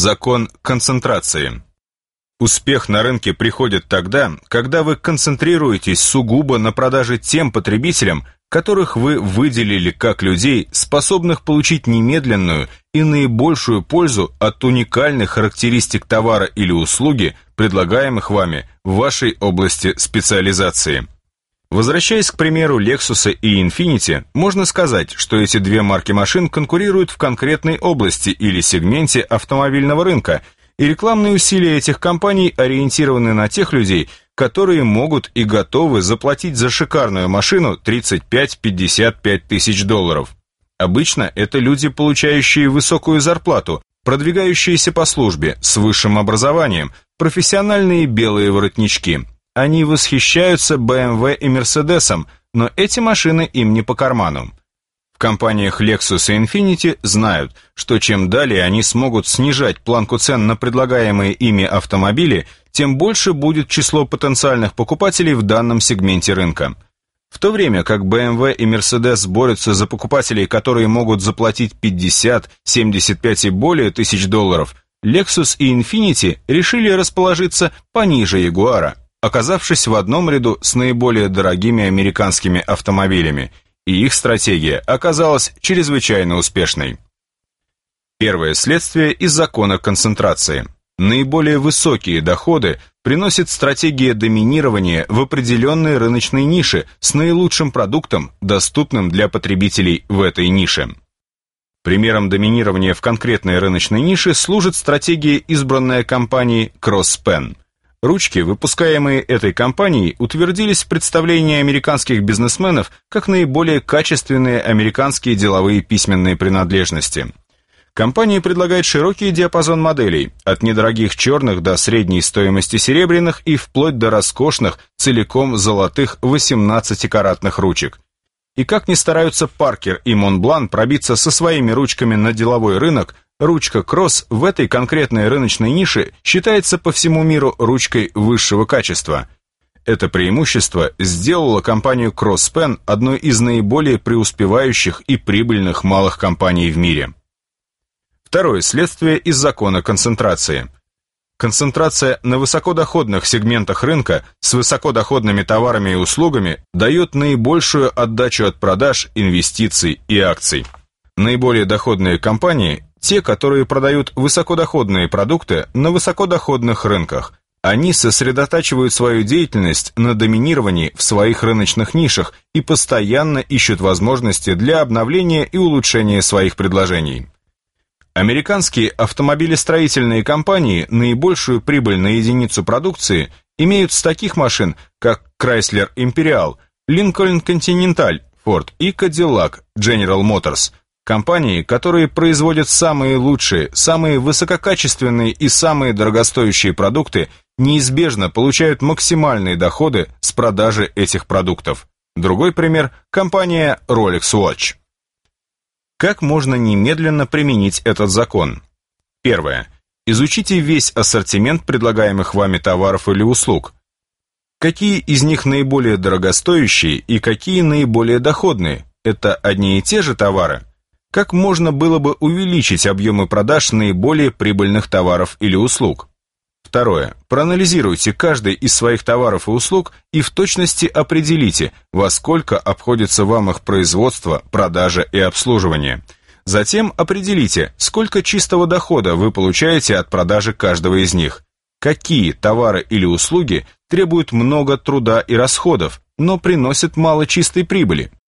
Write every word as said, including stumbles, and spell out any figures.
Закон концентрации. Успех на рынке приходит тогда, когда вы концентрируетесь сугубо на продаже тем потребителям, которых вы выделили как людей, способных получить немедленную и наибольшую пользу от уникальных характеристик товара или услуги, предлагаемых вами в вашей области специализации. Возвращаясь к примеру Lexus и Infiniti, можно сказать, что эти две марки машин конкурируют в конкретной области или сегменте автомобильного рынка, и рекламные усилия этих компаний ориентированы на тех людей, которые могут и готовы заплатить за шикарную машину тридцать пять - пятьдесят пять тысяч долларов. Обычно это люди, получающие высокую зарплату, продвигающиеся по службе, с высшим образованием, профессиональные белые воротнички. Они восхищаются бэ эм вэ и Мерседесом, но эти машины им не по карману. В компаниях Lexus и Infiniti знают, что чем далее они смогут снижать планку цен на предлагаемые ими автомобили, тем больше будет число потенциальных покупателей в данном сегменте рынка. В то время как бэ эм вэ и Mercedes борются за покупателей, которые могут заплатить пятьдесят, семьдесят пять и более тысяч долларов, Lexus и Infiniti решили расположиться пониже Jaguar, оказавшись в одном ряду с наиболее дорогими американскими автомобилями, и их стратегия оказалась чрезвычайно успешной. Первое следствие из закона концентрации. Наиболее высокие доходы приносит стратегия доминирования в определенной рыночной нише с наилучшим продуктом, доступным для потребителей в этой нише. Примером доминирования в конкретной рыночной нише служит стратегия, избранная компанией Crosspen. Ручки, выпускаемые этой компанией, утвердились в представлении американских бизнесменов как наиболее качественные американские деловые письменные принадлежности. Компания предлагает широкий диапазон моделей, от недорогих черных до средней стоимости серебряных и вплоть до роскошных, целиком золотых восемнадцатикаратных ручек. И как ни стараются Паркер и Монблан пробиться со своими ручками на деловой рынок, ручка Кросс в этой конкретной рыночной нише считается по всему миру ручкой высшего качества. Это преимущество сделало компанию Crosspen одной из наиболее преуспевающих и прибыльных малых компаний в мире. Второе следствие из закона концентрации. Концентрация на высокодоходных сегментах рынка с высокодоходными товарами и услугами дает наибольшую отдачу от продаж, инвестиций и акций. Наиболее доходные компании – те, которые продают высокодоходные продукты на высокодоходных рынках. Они сосредотачивают свою деятельность на доминировании в своих рыночных нишах и постоянно ищут возможности для обновления и улучшения своих предложений. Американские автомобилестроительные компании наибольшую прибыль на единицу продукции имеют с таких машин, как Chrysler Imperial, Lincoln Continental, Ford и Cadillac General Motors. Компании, которые производят самые лучшие, самые высококачественные и самые дорогостоящие продукты, неизбежно получают максимальные доходы с продажи этих продуктов. Другой пример – компания Rolex Watch. Как можно немедленно применить этот закон? Первое. Изучите весь ассортимент предлагаемых вами товаров или услуг. Какие из них наиболее дорогостоящие и какие наиболее доходные? Это одни и те же товары? Как можно было бы увеличить объемы продаж наиболее прибыльных товаров или услуг? Второе. Проанализируйте каждый из своих товаров и услуг и в точности определите, во сколько обходится вам их производство, продажа и обслуживание. Затем определите, сколько чистого дохода вы получаете от продажи каждого из них. Какие товары или услуги требуют много труда и расходов, но приносят мало чистой прибыли.